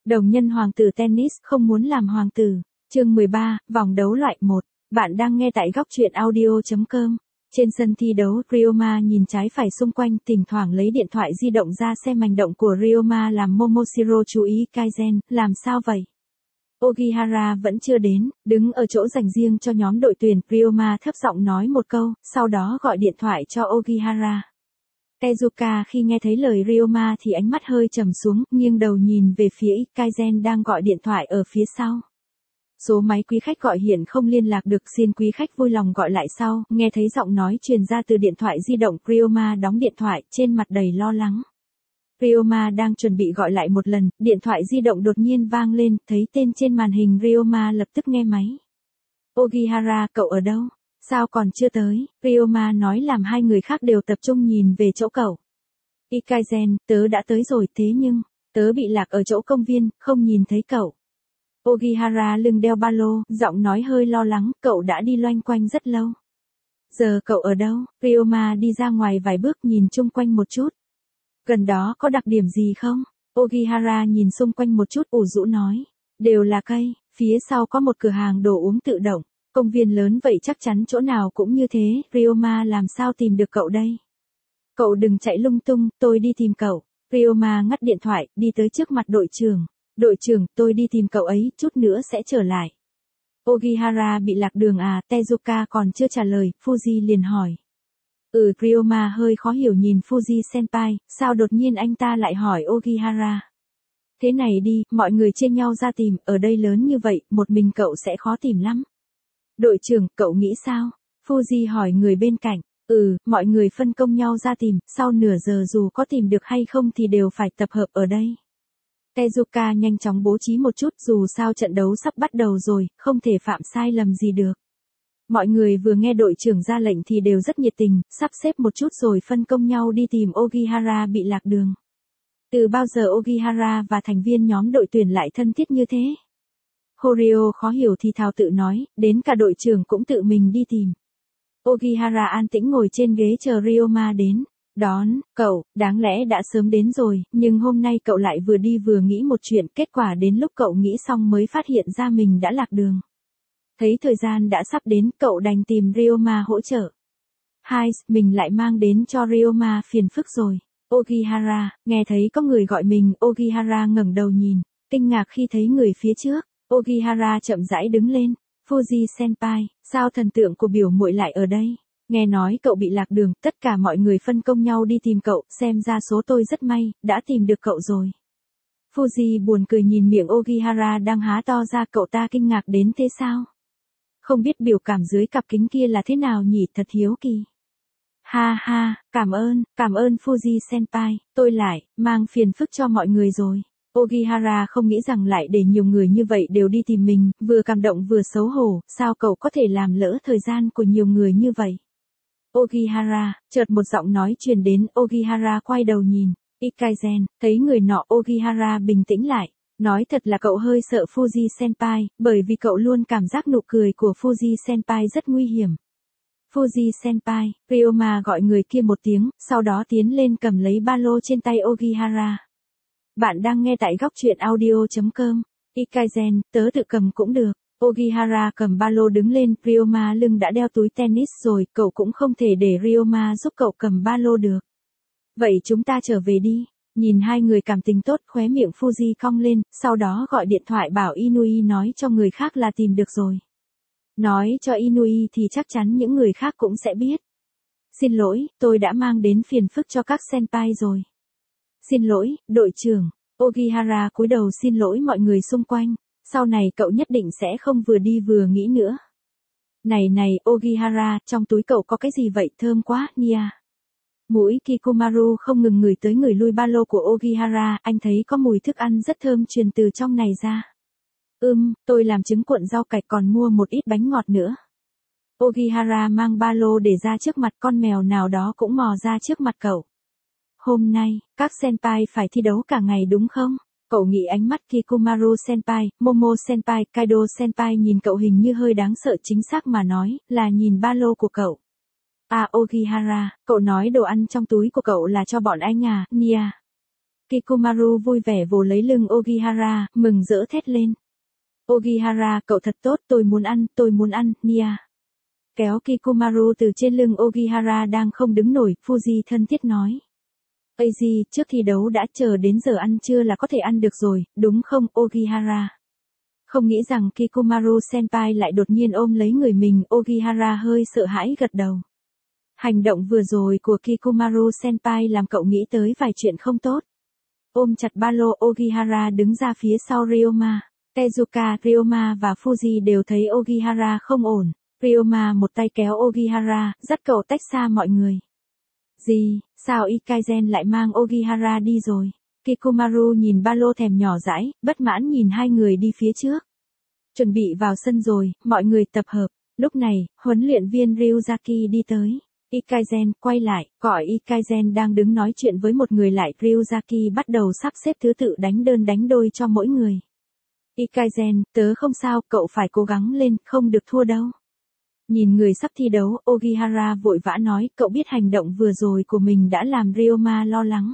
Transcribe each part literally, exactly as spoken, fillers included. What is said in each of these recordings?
Đồng nhân hoàng tử tennis không muốn làm hoàng tử. Chương mười ba, vòng đấu loại một. Bạn đang nghe tại góc truyện audio chấm com. Trên sân thi đấu, Ryoma nhìn trái phải xung quanh, thỉnh thoảng lấy điện thoại di động ra xem hành động của Ryoma làm Momoshiro chú ý. Kaizen, làm sao vậy? Ogihara vẫn chưa đến, đứng ở chỗ dành riêng cho nhóm đội tuyển. Ryoma thấp giọng nói một câu, sau đó gọi điện thoại cho Ogihara. Tezuka khi nghe thấy lời Ryoma thì ánh mắt hơi trầm xuống, nghiêng đầu nhìn về phía Kaizen đang gọi điện thoại ở phía sau. Số máy quý khách gọi hiện không liên lạc được, xin quý khách vui lòng gọi lại sau. Nghe thấy giọng nói truyền ra từ điện thoại di động, Ryoma đóng điện thoại, trên mặt đầy lo lắng. Ryoma đang chuẩn bị gọi lại một lần, điện thoại di động đột nhiên vang lên, thấy tên trên màn hình Ryoma lập tức nghe máy. Ogihara, cậu ở đâu? Sao còn chưa tới? Ryoma nói làm hai người khác đều tập trung nhìn về chỗ cậu. Kaizen, tớ đã tới rồi, thế nhưng, tớ bị lạc ở chỗ công viên, không nhìn thấy cậu. Ogihara lưng đeo ba lô, giọng nói hơi lo lắng, cậu đã đi loanh quanh rất lâu. Giờ cậu ở đâu? Ryoma đi ra ngoài vài bước nhìn chung quanh một chút. Gần đó có đặc điểm gì không? Ogihara nhìn xung quanh một chút ủ rũ nói. Đều là cây, phía sau có một cửa hàng đồ uống tự động. Công viên lớn vậy chắc chắn chỗ nào cũng như thế, Ryoma làm sao tìm được cậu đây? Cậu đừng chạy lung tung, tôi đi tìm cậu. Ryoma ngắt điện thoại, đi tới trước mặt đội trưởng. Đội trưởng, tôi đi tìm cậu ấy, chút nữa sẽ trở lại. Ogihara bị lạc đường à? Tezuka còn chưa trả lời, Fuji liền hỏi. Ừ, Ryoma hơi khó hiểu nhìn Fuji senpai, sao đột nhiên anh ta lại hỏi Ogihara. Thế này đi, mọi người chia nhau ra tìm, ở đây lớn như vậy, một mình cậu sẽ khó tìm lắm. Đội trưởng, cậu nghĩ sao? Fuji hỏi người bên cạnh. Ừ, mọi người phân công nhau ra tìm, sau nửa giờ dù có tìm được hay không thì đều phải tập hợp ở đây. Tezuka nhanh chóng bố trí một chút, dù sao trận đấu sắp bắt đầu rồi, không thể phạm sai lầm gì được. Mọi người vừa nghe đội trưởng ra lệnh thì đều rất nhiệt tình, sắp xếp một chút rồi phân công nhau đi tìm Ogihara bị lạc đường. Từ bao giờ Ogihara và thành viên nhóm đội tuyển lại thân thiết như thế? Horio khó hiểu thì thào tự nói, đến cả đội trưởng cũng tự mình đi tìm. Ogihara an tĩnh ngồi trên ghế chờ Ryoma đến. Đón, cậu, đáng lẽ đã sớm đến rồi, nhưng hôm nay cậu lại vừa đi vừa nghĩ một chuyện, kết quả đến lúc cậu nghĩ xong mới phát hiện ra mình đã lạc đường. Thấy thời gian đã sắp đến, cậu đành tìm Ryoma hỗ trợ. Hai, mình lại mang đến cho Ryoma phiền phức rồi. Ogihara, nghe thấy có người gọi mình, Ogihara ngẩng đầu nhìn, kinh ngạc khi thấy người phía trước. Ogihara chậm rãi đứng lên. Fuji senpai, sao thần tượng của biểu muội lại ở đây? Nghe nói cậu bị lạc đường, tất cả mọi người phân công nhau đi tìm cậu, xem ra số tôi rất may, đã tìm được cậu rồi. Fuji buồn cười nhìn miệng Ogihara đang há to ra, cậu ta kinh ngạc đến thế sao? Không biết biểu cảm dưới cặp kính kia là thế nào nhỉ, thật hiếu kỳ. Ha ha, cảm ơn, cảm ơn Fuji senpai, tôi lại, mang phiền phức cho mọi người rồi. Ogihara không nghĩ rằng lại để nhiều người như vậy đều đi tìm mình, vừa cảm động vừa xấu hổ, sao cậu có thể làm lỡ thời gian của nhiều người như vậy? Ogihara, chợt một giọng nói truyền đến, Ogihara quay đầu nhìn, Kaizen, thấy người nọ, Ogihara bình tĩnh lại, nói thật là cậu hơi sợ Fuji senpai, bởi vì cậu luôn cảm giác nụ cười của Fuji senpai rất nguy hiểm. Fuji senpai, Ryoma gọi người kia một tiếng, sau đó tiến lên cầm lấy ba lô trên tay Ogihara. Bạn đang nghe tại góc truyện audio chấm com. Kaizen, tớ tự cầm cũng được. Ogihara cầm ba lô đứng lên, Ryoma lưng đã đeo túi tennis rồi, cậu cũng không thể để Ryoma giúp cậu cầm ba lô được. Vậy chúng ta trở về đi. Nhìn hai người cảm tình tốt, khóe miệng Fuji cong lên, sau đó gọi điện thoại bảo Inui nói cho người khác là tìm được rồi. Nói cho Inui thì chắc chắn những người khác cũng sẽ biết. Xin lỗi, tôi đã mang đến phiền phức cho các senpai rồi. Xin lỗi, đội trưởng. Ogihara cúi đầu xin lỗi mọi người xung quanh. Sau này cậu nhất định sẽ không vừa đi vừa nghĩ nữa. Này này, Ogihara, trong túi cậu có cái gì vậy, thơm quá, Nia. Mũi Kikumaru không ngừng ngửi tới người lui ba lô của Ogihara, anh thấy có mùi thức ăn rất thơm truyền từ trong này ra. Ừm, tôi làm trứng cuộn rau cải còn mua một ít bánh ngọt nữa. Ogihara mang ba lô để ra trước mặt, con mèo nào đó cũng mò ra trước mặt cậu. Hôm nay, các senpai phải thi đấu cả ngày đúng không? Cậu nghĩ ánh mắt Kikumaru senpai, Momo senpai, Kaido senpai nhìn cậu hình như hơi đáng sợ, chính xác mà nói, là nhìn ba lô của cậu. À Ogihara, cậu nói đồ ăn trong túi của cậu là cho bọn anh à, Nia. Kikumaru vui vẻ vồ lấy lưng Ogihara, mừng rỡ thét lên. Ogihara, cậu thật tốt, tôi muốn ăn, tôi muốn ăn, Nia. Kéo Kikumaru từ trên lưng Ogihara đang không đứng nổi, Fuji thân thiết nói. Eiji, trước thi đấu đã chờ đến giờ ăn trưa là có thể ăn được rồi, đúng không, Ogihara? Không nghĩ rằng Kikumaru senpai lại đột nhiên ôm lấy người mình, Ogihara hơi sợ hãi gật đầu. Hành động vừa rồi của Kikumaru senpai làm cậu nghĩ tới vài chuyện không tốt. Ôm chặt ba lô, Ogihara đứng ra phía sau Ryoma. Tezuka, Ryoma và Fuji đều thấy Ogihara không ổn. Ryoma một tay kéo Ogihara, dắt cậu tách xa mọi người. Gì, sao Ikaizen lại mang Ogihara đi rồi? Kikumaru nhìn ba lô thèm nhỏ dãi, bất mãn nhìn hai người đi phía trước. Chuẩn bị vào sân rồi, mọi người tập hợp. Lúc này, huấn luyện viên Ryuzaki đi tới. Ikaizen quay lại, gọi Ikaizen đang đứng nói chuyện với một người lại. Ryuzaki bắt đầu sắp xếp thứ tự đánh đơn đánh đôi cho mỗi người. Ikaizen, tớ không sao, cậu phải cố gắng lên, không được thua đâu. Nhìn người sắp thi đấu, Ogihara vội vã nói, cậu biết hành động vừa rồi của mình đã làm Ryoma lo lắng.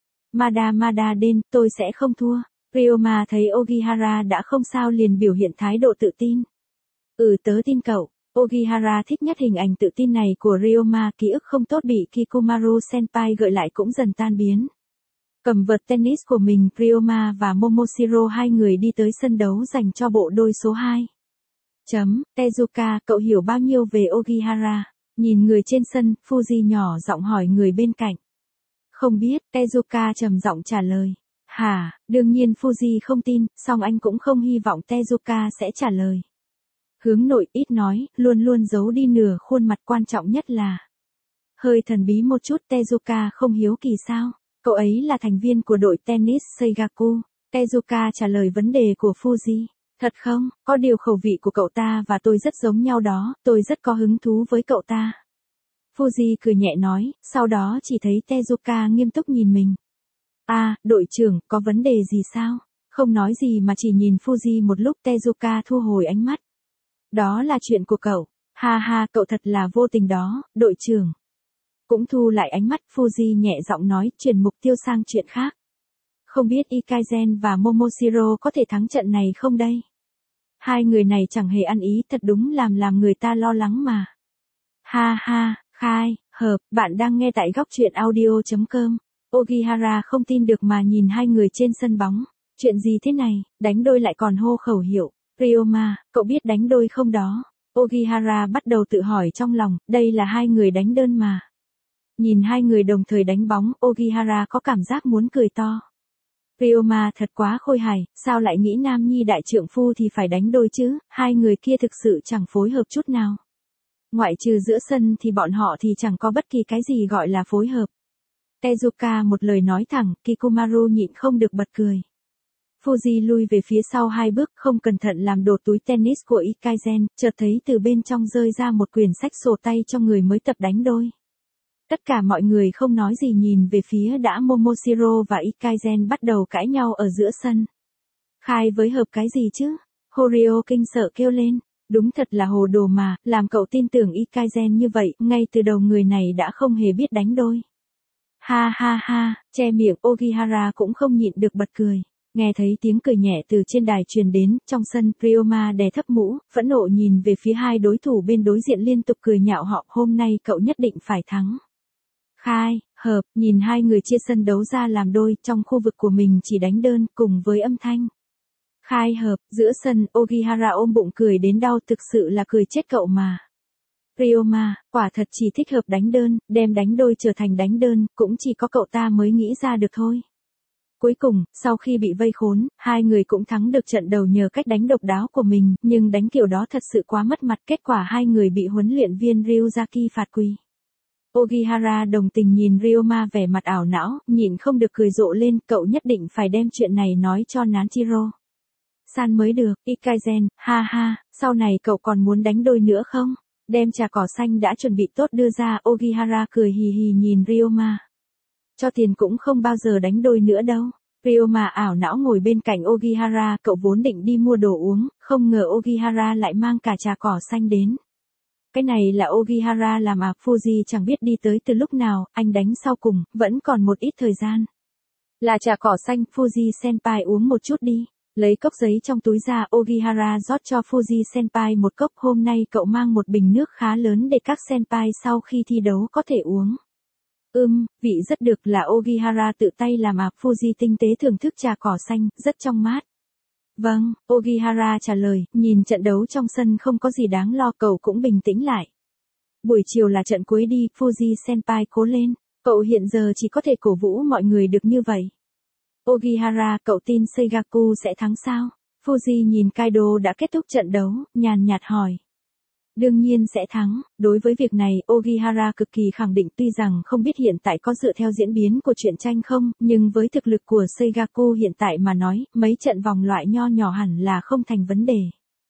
Mada Mada Den, tôi sẽ không thua. Ryoma thấy Ogihara đã không sao liền biểu hiện thái độ tự tin. Ừ, tớ tin cậu. Ogihara thích nhất hình ảnh tự tin này của Ryoma, ký ức không tốt bị Kikumaru senpai gợi lại cũng dần tan biến. Cầm vợt tennis của mình, Ryoma và Momoshiro hai người đi tới sân đấu dành cho bộ đôi số hai. Chấm, Tezuka, cậu hiểu bao nhiêu về Ogihara? Nhìn người trên sân, Fuji nhỏ giọng hỏi người bên cạnh. Không biết, Tezuka trầm giọng trả lời. Hả, đương nhiên Fuji không tin, song anh cũng không hy vọng Tezuka sẽ trả lời. Hướng nội ít nói, luôn luôn giấu đi nửa khuôn mặt, quan trọng nhất là hơi thần bí một chút. Tezuka không hiếu kỳ sao? Cậu ấy là thành viên của đội tennis Seigaku. Tezuka trả lời vấn đề của Fuji. Thật không, có điều khẩu vị của cậu ta và tôi rất giống nhau đó, tôi rất có hứng thú với cậu ta. Fuji cười nhẹ nói, sau đó chỉ thấy Tezuka nghiêm túc nhìn mình. À, đội trưởng, có vấn đề gì sao? Không nói gì mà chỉ nhìn Fuji một lúc. Tezuka thu hồi ánh mắt. Đó là chuyện của cậu. Ha ha, cậu thật là vô tình đó, đội trưởng. Cũng thu lại ánh mắt, Fuji nhẹ giọng nói, chuyển mục tiêu sang chuyện khác. Không biết Ikaizen và Momoshiro có thể thắng trận này không đây? Hai người này chẳng hề ăn ý, thật đúng làm làm người ta lo lắng mà. Ha ha, khai, hợp, bạn đang nghe tại góc truyện audio chấm com. Ogihara không tin được mà nhìn hai người trên sân bóng. Chuyện gì thế này, đánh đôi lại còn hô khẩu hiệu. Ryoma, cậu biết đánh đôi không đó? Ogihara bắt đầu tự hỏi trong lòng, đây là hai người đánh đơn mà. Nhìn hai người đồng thời đánh bóng, Ogihara có cảm giác muốn cười to. Ryoma thật quá khôi hài, sao lại nghĩ nam nhi đại trượng phu thì phải đánh đôi chứ, hai người kia thực sự chẳng phối hợp chút nào. Ngoại trừ giữa sân thì bọn họ thì chẳng có bất kỳ cái gì gọi là phối hợp. Tezuka một lời nói thẳng, Kikumaru nhịn không được bật cười. Fuji lui về phía sau hai bước, không cẩn thận làm đổ túi tennis của Ikaizen, chợt thấy từ bên trong rơi ra một quyển sách sổ tay cho người mới tập đánh đôi. Tất cả mọi người không nói gì nhìn về phía đã Momoshiro và Ikaizen bắt đầu cãi nhau ở giữa sân. Khai với hợp cái gì chứ? Horio kinh sợ kêu lên. Đúng thật là hồ đồ mà, làm cậu tin tưởng Ikaizen như vậy, ngay từ đầu người này đã không hề biết đánh đôi. Ha ha ha, che miệng, Ogihara cũng không nhịn được bật cười. Nghe thấy tiếng cười nhẹ từ trên đài truyền đến, trong sân, Ryoma đè thấp mũ, phẫn nộ nhìn về phía hai đối thủ bên đối diện liên tục cười nhạo họ, hôm nay cậu nhất định phải thắng. Khai, hợp, nhìn hai người chia sân đấu ra làm đôi, trong khu vực của mình chỉ đánh đơn, cùng với âm thanh. Khai hợp, giữa sân, Ogihara ôm bụng cười đến đau, thực sự là cười chết cậu mà. Ryoma, quả thật chỉ thích hợp đánh đơn, đem đánh đôi trở thành đánh đơn, cũng chỉ có cậu ta mới nghĩ ra được thôi. Cuối cùng, sau khi bị vây khốn, hai người cũng thắng được trận đầu nhờ cách đánh độc đáo của mình, nhưng đánh kiểu đó thật sự quá mất mặt, kết quả hai người bị huấn luyện viên Ryuzaki phạt quỳ. Ogihara đồng tình nhìn Ryoma vẻ mặt ảo não, nhịn không được cười rộ lên, cậu nhất định phải đem chuyện này nói cho Nanjiro san mới được. Ikaizen, ha ha, sau này cậu còn muốn đánh đôi nữa không? Đem trà cỏ xanh đã chuẩn bị tốt đưa ra, Ogihara cười hì hì nhìn Ryoma. Cho tiền cũng không bao giờ đánh đôi nữa đâu. Ryoma ảo não ngồi bên cạnh Ogihara, cậu vốn định đi mua đồ uống, không ngờ Ogihara lại mang cả trà cỏ xanh đến. Cái này là Ogihara làm à? Fuji chẳng biết đi tới từ lúc nào, anh đánh sau cùng, vẫn còn một ít thời gian. Là trà cỏ xanh, Fuji Senpai uống một chút đi. Lấy cốc giấy trong túi ra, Ogihara rót cho Fuji Senpai một cốc. Hôm nay cậu mang một bình nước khá lớn để các Senpai sau khi thi đấu có thể uống. Ừm, vị rất được, là Ogihara tự tay làm à. Fuji tinh tế thưởng thức trà cỏ xanh, rất trong mát. Vâng, Ogihara trả lời, nhìn trận đấu trong sân không có gì đáng lo, cậu cũng bình tĩnh lại. Buổi chiều là trận cuối đi, Fuji Senpai cố lên, cậu hiện giờ chỉ có thể cổ vũ mọi người được như vậy. Ogihara, cậu tin Seigaku sẽ thắng sao? Fuji nhìn Kaido đã kết thúc trận đấu, nhàn nhạt hỏi. Đương nhiên sẽ thắng, đối với việc này, Ogihara cực kỳ khẳng định, tuy rằng không biết hiện tại có dựa theo diễn biến của truyện tranh không, nhưng với thực lực của Seigaku hiện tại mà nói, mấy trận vòng loại nho nhỏ hẳn là không thành vấn đề.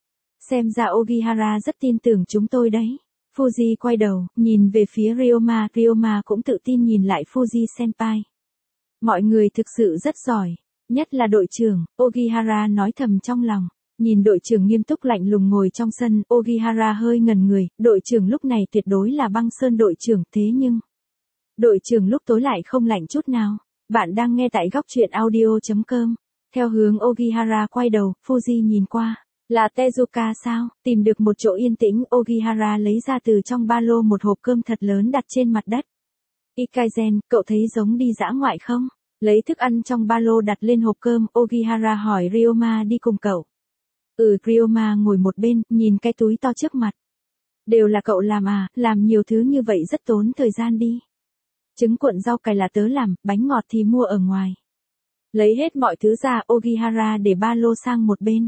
Xem ra Ogihara rất tin tưởng chúng tôi đấy. Fuji quay đầu, nhìn về phía Ryoma, Ryoma cũng tự tin nhìn lại Fuji Senpai. Mọi người thực sự rất giỏi, nhất là đội trưởng, Ogihara nói thầm trong lòng. Nhìn đội trưởng nghiêm túc lạnh lùng ngồi trong sân, Ogihara hơi ngẩn người, đội trưởng lúc này tuyệt đối là băng sơn đội trưởng, thế nhưng... Đội trưởng lúc tối lại không lạnh chút nào. Bạn đang nghe tại góc truyện audio chấm com. Theo hướng Ogihara quay đầu, Fuji nhìn qua. Là Tezuka sao? Tìm được một chỗ yên tĩnh, Ogihara lấy ra từ trong ba lô một hộp cơm thật lớn đặt trên mặt đất. Ikaizen, cậu thấy giống đi dã ngoại không? Lấy thức ăn trong ba lô đặt lên hộp cơm, Ogihara hỏi Ryoma đi cùng cậu. Ừ, Ryoma ngồi một bên, nhìn cái túi to trước mặt. Đều là cậu làm à, làm nhiều thứ như vậy rất tốn thời gian đi. Trứng cuộn rau cải là tớ làm, bánh ngọt thì mua ở ngoài. Lấy hết mọi thứ ra, Ogihara để ba lô sang một bên.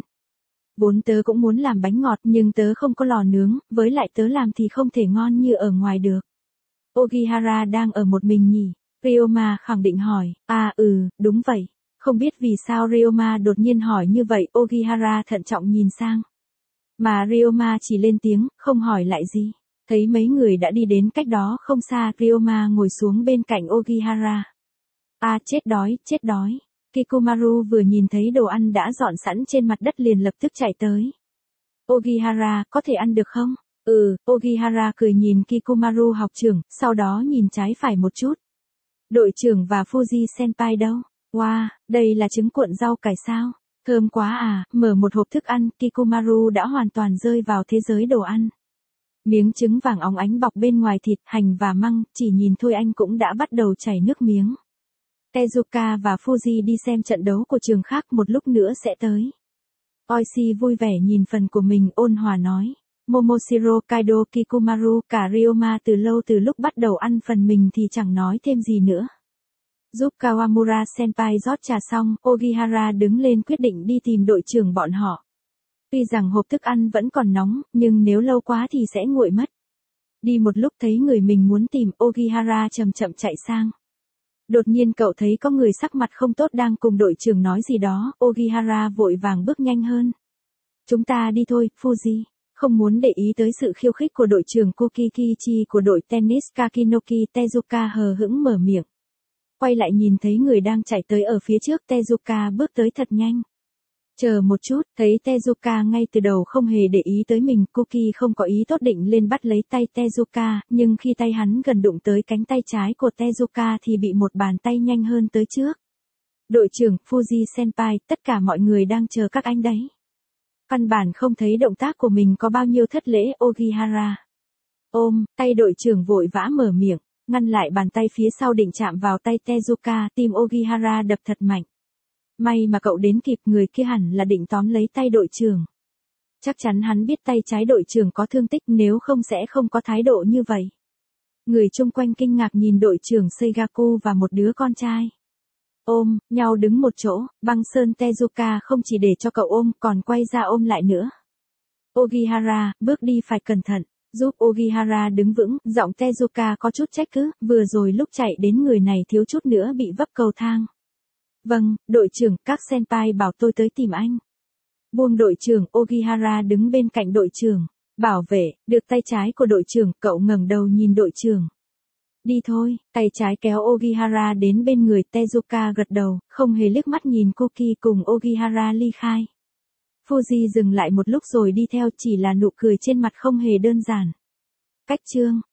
Vốn tớ cũng muốn làm bánh ngọt nhưng tớ không có lò nướng, với lại tớ làm thì không thể ngon như ở ngoài được. Ogihara đang ở một mình nhỉ? Ryoma khẳng định hỏi, à ừ, đúng vậy. Không biết vì sao Ryoma đột nhiên hỏi như vậy, Ogihara thận trọng nhìn sang. Mà Ryoma chỉ lên tiếng, không hỏi lại gì. Thấy mấy người đã đi đến cách đó không xa, Ryoma ngồi xuống bên cạnh Ogihara. À chết đói, chết đói. Kikumaru vừa nhìn thấy đồ ăn đã dọn sẵn trên mặt đất liền lập tức chạy tới. Ogihara, có thể ăn được không? Ừ, Ogihara cười nhìn Kikumaru học trưởng, sau đó nhìn trái phải một chút. Đội trưởng và Fuji Senpai đâu? Wow, đây là trứng cuộn rau cải sao? Thơm quá à, mở một hộp thức ăn, Kikumaru đã hoàn toàn rơi vào thế giới đồ ăn. Miếng trứng vàng óng ánh bọc bên ngoài thịt, hành và măng, chỉ nhìn thôi anh cũng đã bắt đầu chảy nước miếng. Tezuka và Fuji đi xem trận đấu của trường khác, một lúc nữa sẽ tới. Oishi vui vẻ nhìn phần của mình, ôn hòa nói. Momoshiro, Kaido, Kikumaru, cả Ryoma từ lâu từ lúc bắt đầu ăn phần mình thì chẳng nói thêm gì nữa. Giúp Kawamura Senpai rót trà xong, Ogihara đứng lên quyết định đi tìm đội trưởng bọn họ. Tuy rằng hộp thức ăn vẫn còn nóng, nhưng nếu lâu quá thì sẽ nguội mất. Đi một lúc thấy người mình muốn tìm, Ogihara chậm chậm chạy sang. Đột nhiên cậu thấy có người sắc mặt không tốt đang cùng đội trưởng nói gì đó, Ogihara vội vàng bước nhanh hơn. Chúng ta đi thôi, Fuji. Không muốn để ý tới sự khiêu khích của đội trưởng Kokikichi của đội tennis Kakinoki, Tezuka hờ hững mở miệng. Quay lại nhìn thấy người đang chạy tới ở phía trước, Tezuka bước tới thật nhanh. Chờ một chút, thấy Tezuka ngay từ đầu không hề để ý tới mình, Koki không có ý tốt định lên bắt lấy tay Tezuka, nhưng khi tay hắn gần đụng tới cánh tay trái của Tezuka thì bị một bàn tay nhanh hơn tới trước. Đội trưởng, Fuji Senpai, tất cả mọi người đang chờ các anh đấy. Căn bản không thấy động tác của mình có bao nhiêu thất lễ, Ogihara. Ôm, tay đội trưởng vội vã mở miệng, ngăn lại bàn tay phía sau định chạm vào tay Tezuka, tim Ogihara đập thật mạnh. May mà cậu đến kịp, người kia hẳn là định tóm lấy tay đội trưởng. Chắc chắn hắn biết tay trái đội trưởng có thương tích, nếu không sẽ không có thái độ như vậy. Người chung quanh kinh ngạc nhìn đội trưởng Seigaku và một đứa con trai. Ôm, nhau đứng một chỗ, băng sơn Tezuka không chỉ để cho cậu ôm, còn quay ra ôm lại nữa. Ogihara, bước đi phải cẩn thận, giúp Ogihara đứng vững, giọng Tezuka có chút trách cứ, vừa rồi lúc chạy đến người này thiếu chút nữa bị vấp cầu thang. Vâng, đội trưởng, các senpai bảo tôi tới tìm anh. Buông đội trưởng, Ogihara đứng bên cạnh đội trưởng. Bảo vệ, được tay trái của đội trưởng, cậu ngẩng đầu nhìn đội trưởng. Đi thôi, tay trái kéo Ogihara đến bên người, Tezuka gật đầu, không hề liếc mắt nhìn Koki cùng Ogihara ly khai. Fuji dừng lại một lúc rồi đi theo, chỉ là nụ cười trên mặt không hề đơn giản. Cách chương